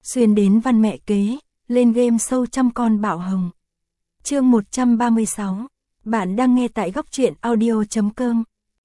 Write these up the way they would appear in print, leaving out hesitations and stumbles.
Xuyên đến văn mẹ kế, lên game show trăm con bạo hồng. Chương 136. Bạn đang nghe tại góc truyện audio.com.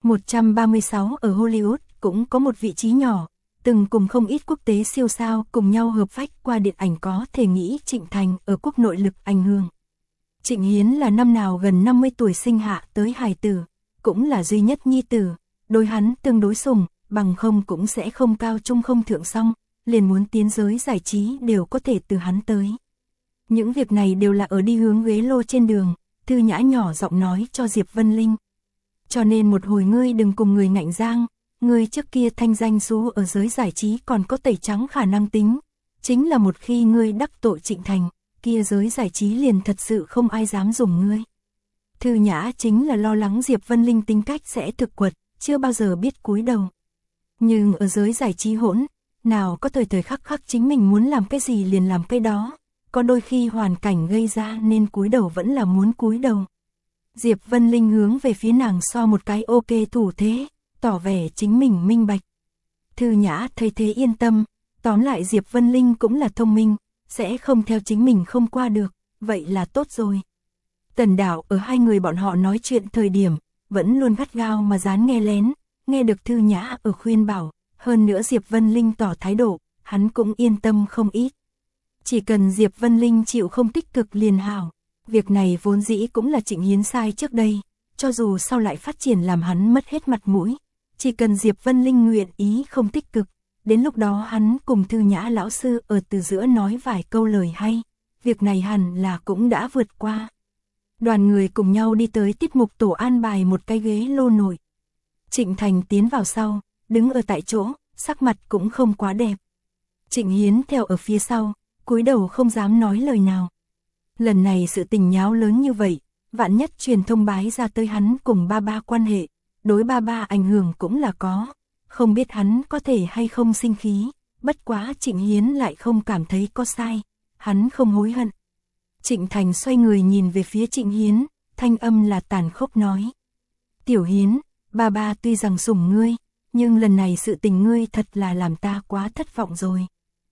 136 ở Hollywood cũng có một vị trí nhỏ, từng cùng không ít quốc tế siêu sao cùng nhau hợp phách qua điện ảnh, có thể nghĩ Trịnh Thành ở quốc nội lực ảnh hưởng. Trịnh Hiến là năm nào gần 50 tuổi sinh hạ tới hài tử, cũng là duy nhất nhi tử, đối hắn tương đối sủng, bằng không cũng sẽ không cao trung không thượng xong, liền muốn tiến giới giải trí đều có thể từ hắn tới. Những việc này đều là ở đi hướng ghế lô trên đường, Thư Nhã nhỏ giọng nói cho Diệp Vân Linh. Cho nên một hồi ngươi đừng cùng người ngạnh giang, ngươi trước kia thanh danh xú ở giới giải trí còn có tẩy trắng khả năng tính, chính là một khi ngươi đắc tội Trịnh Thành, kia giới giải trí liền thật sự không ai dám dùng ngươi. Thư Nhã chính là lo lắng Diệp Vân Linh tính cách sẽ thực quật, chưa bao giờ biết cúi đầu. Nhưng ở giới giải trí hỗn, nào có thời thời khắc khắc chính mình muốn làm cái gì liền làm cái đó, có đôi khi hoàn cảnh gây ra nên cúi đầu vẫn là muốn cúi đầu. Diệp Vân Linh hướng về phía nàng so một cái ok thủ thế, tỏ vẻ chính mình minh bạch. Thư Nhã thấy thế yên tâm, tóm lại Diệp Vân Linh cũng là thông minh, sẽ không theo chính mình không qua được, vậy là tốt rồi. Tần Đạo ở hai người bọn họ nói chuyện thời điểm, vẫn luôn gắt gao mà dán nghe lén, nghe được Thư Nhã ở khuyên bảo, hơn nữa Diệp Vân Linh tỏ thái độ, hắn cũng yên tâm không ít. Chỉ cần Diệp Vân Linh chịu không tích cực liền hảo, việc này vốn dĩ cũng là Trịnh Hiến sai trước đây, cho dù sau lại phát triển làm hắn mất hết mặt mũi, chỉ cần Diệp Vân Linh nguyện ý không tích cực, đến lúc đó hắn cùng Thư Nhã lão sư ở từ giữa nói vài câu lời hay, việc này hẳn là cũng đã vượt qua. Đoàn người cùng nhau đi tới tiết mục tổ an bài một cái ghế lô nổi. Trịnh Thành tiến vào sau, đứng ở tại chỗ, sắc mặt cũng không quá đẹp. Trịnh Hiến theo ở phía sau, cúi đầu không dám nói lời nào. Lần này sự tình nháo lớn như vậy, vạn nhất truyền thông bái ra tới hắn cùng ba ba quan hệ, đối ba ba ảnh hưởng cũng là có, không biết hắn có thể hay không sinh khí, bất quá Trịnh Hiến lại không cảm thấy có sai, hắn không hối hận. Trịnh Thành xoay người nhìn về phía Trịnh Hiến, thanh âm là tàn khốc nói. Tiểu Hiến, ba ba tuy rằng sủng ngươi, nhưng lần này sự tình ngươi thật là làm ta quá thất vọng rồi.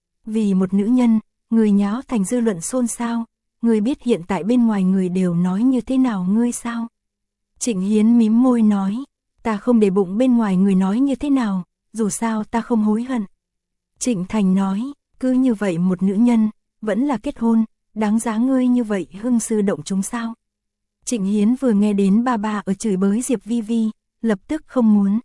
Vì một nữ nhân, người nháo thành dư luận xôn xao, ngươi biết hiện tại bên ngoài người đều nói như thế nào ngươi sao? Trịnh Hiến mím môi nói, ta không để bụng bên ngoài người nói như thế nào, dù sao ta không hối hận. Trịnh Thành nói, cứ như vậy một nữ nhân, vẫn là kết hôn, đáng giá ngươi như vậy hưng sư động chúng sao? Trịnh Hiến vừa nghe đến ba ba ở chửi bới Diệp Vi Vi, lập tức không muốn.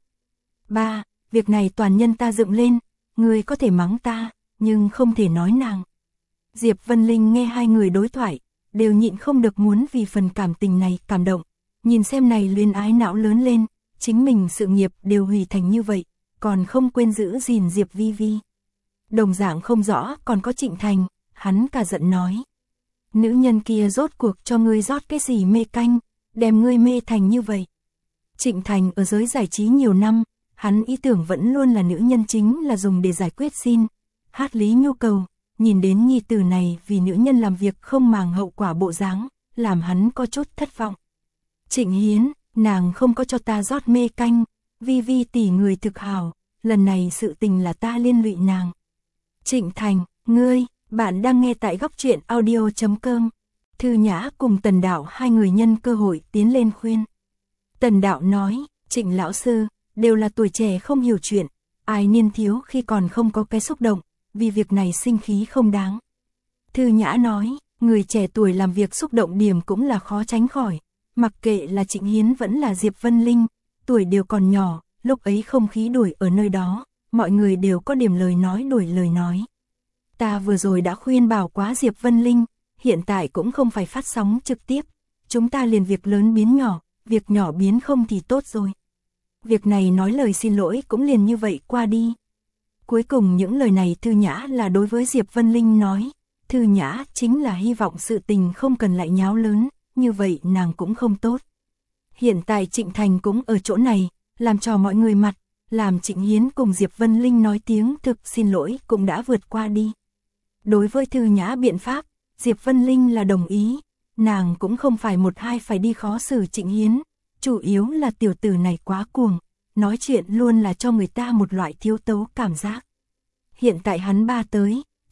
Ba, việc này toàn nhân ta dựng lên, ngươi có thể mắng ta, nhưng không thể nói nàng. Diệp Vân Linh nghe hai người đối thoại, đều nhịn không được muốn vì phần cảm tình này cảm động, nhìn xem này luyến ái não lớn lên, chính mình sự nghiệp đều hủy thành như vậy, còn không quên giữ gìn Diệp Vi Vi. Đồng dạng không rõ còn có Trịnh Thành, hắn cả giận nói. Nữ nhân kia rốt cuộc cho ngươi rót cái gì mê canh, đem ngươi mê thành như vậy. Trịnh Thành ở giới giải trí nhiều năm, hắn ý tưởng vẫn luôn là nữ nhân chính là dùng để giải quyết xin, hát lý nhu cầu, nhìn đến nhi tử này vì nữ nhân làm việc không màng hậu quả bộ dáng, làm hắn có chút thất vọng. Trịnh Hiến, nàng không có cho ta rót mê canh, Vi Vi tỷ người thực hảo, lần này sự tình là ta liên lụy nàng. Trịnh Thành, ngươi, bạn đang nghe tại góc truyện audio.com. Thư Nhã cùng Tần Đạo hai người nhân cơ hội tiến lên khuyên. Tần Đạo nói, Trịnh lão sư, đều là tuổi trẻ không hiểu chuyện, ai niên thiếu khi còn không có cái xúc động, vì việc này sinh khí không đáng. Thư Nhã nói, người trẻ tuổi làm việc xúc động điểm cũng là khó tránh khỏi, mặc kệ là Trịnh Hiến vẫn là Diệp Vân Linh, tuổi đều còn nhỏ, lúc ấy không khí đuổi ở nơi đó, mọi người đều có điểm lời nói đuổi lời nói. Ta vừa rồi đã khuyên bảo quá Diệp Vân Linh, hiện tại cũng không phải phát sóng trực tiếp, chúng ta liền việc lớn biến nhỏ, việc nhỏ biến không thì tốt rồi. Việc này nói lời xin lỗi cũng liền như vậy qua đi. Cuối cùng những lời này Thư Nhã là đối với Diệp Vân Linh nói, Thư Nhã chính là hy vọng sự tình không cần lại nháo lớn, như vậy nàng cũng không tốt. Hiện tại Trịnh Thành cũng ở chỗ này, làm cho mọi người mặt, làm Trịnh Hiến cùng Diệp Vân Linh nói tiếng thực xin lỗi cũng đã vượt qua đi. Đối với Thư Nhã biện pháp, Diệp Vân Linh là đồng ý, nàng cũng không phải một hai phải đi khó xử Trịnh Hiến, chủ yếu là tiểu tử này quá cuồng, nói chuyện luôn là cho người ta một loại thiếu tấu cảm giác. Hiện tại hắn ba tới,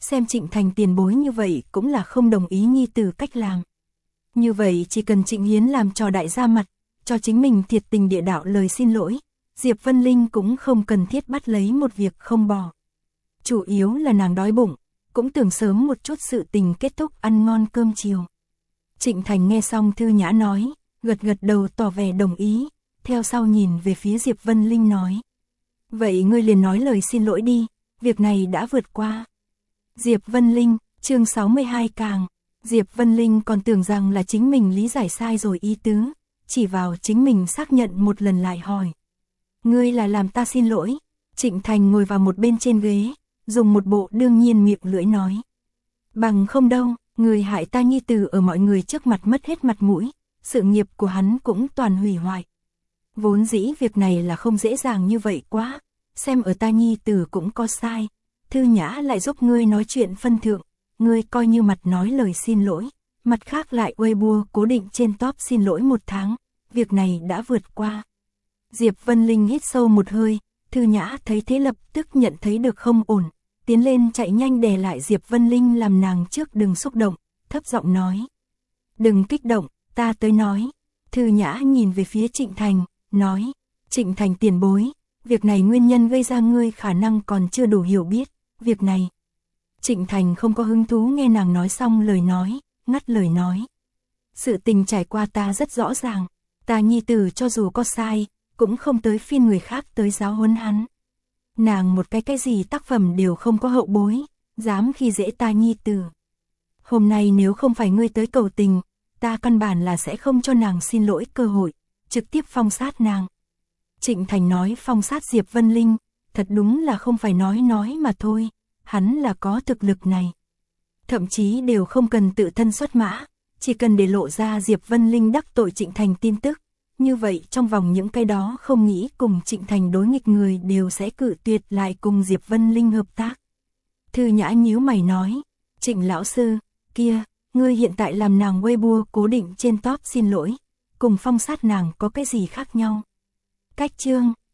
xem Trịnh Thành tiền bối như vậy cũng là không đồng ý nhi tử cách làm. Như vậy chỉ cần Trịnh Hiến làm trò đại gia mặt, cho chính mình thiệt tình địa đạo lời xin lỗi, Diệp Vân Linh cũng không cần thiết bắt lấy một việc không bỏ. Chủ yếu là nàng đói bụng, cũng tưởng sớm một chút sự tình kết thúc ăn ngon cơm chiều. Trịnh Thành nghe xong Thư Nhã nói, gật gật đầu tỏ vẻ đồng ý, theo sau nhìn về phía Diệp Vân Linh nói. Vậy ngươi liền nói lời xin lỗi đi, việc này đã vượt qua. Diệp Vân Linh, chương 62 càng. Diệp Vân Linh còn tưởng rằng là chính mình lý giải sai rồi ý tứ, chỉ vào chính mình xác nhận một lần lại hỏi. Ngươi là làm ta xin lỗi. Trịnh Thành ngồi vào một bên trên ghế, dùng một bộ đương nhiên miệng lưỡi nói. Bằng không đâu, người hại ta nhi tử ở mọi người trước mặt mất hết mặt mũi, sự nghiệp của hắn cũng toàn hủy hoại. Vốn dĩ việc này là không dễ dàng như vậy quá, xem ở ta nhi tử cũng có sai. Thư Nhã lại giúp ngươi nói chuyện phân thượng, ngươi coi như mặt nói lời xin lỗi, mặt khác lại Weibo cố định trên top xin lỗi 1 tháng, việc này đã vượt qua. Diệp Vân Linh hít sâu một hơi, Thư Nhã thấy thế lập tức nhận thấy được không ổn, tiến lên chạy nhanh đè lại Diệp Vân Linh làm nàng trước đừng xúc động, thấp giọng nói. Đừng kích động, ta tới nói. Thư Nhã nhìn về phía Trịnh Thành, nói, Trịnh Thành tiền bối, việc này nguyên nhân gây ra ngươi khả năng còn chưa đủ hiểu biết, việc này. Trịnh Thành không có hứng thú nghe nàng nói xong lời nói, ngắt lời nói. Sự tình trải qua ta rất rõ ràng, ta nhi tử cho dù có sai, cũng không tới phiên người khác tới giáo huấn hắn. Nàng một cái gì tác phẩm đều không có hậu bối, dám khi dễ ta nhi tử. Hôm nay nếu không phải ngươi tới cầu tình, ta căn bản là sẽ không cho nàng xin lỗi cơ hội, trực tiếp phong sát nàng. Trịnh Thành nói phong sát Diệp Vân Linh, thật đúng là không phải nói mà thôi, hắn là có thực lực này. Thậm chí đều không cần tự thân xuất mã, chỉ cần để lộ ra Diệp Vân Linh đắc tội Trịnh Thành tin tức. Như vậy trong vòng những cái đó không nghĩ cùng Trịnh Thành đối nghịch người đều sẽ cự tuyệt lại cùng Diệp Vân Linh hợp tác. Thư Nhã nhíu mày nói, Trịnh lão sư, kia, ngươi hiện tại làm nàng Weibo cố định trên top xin lỗi, cùng phong sát nàng có cái gì khác nhau? Cách chương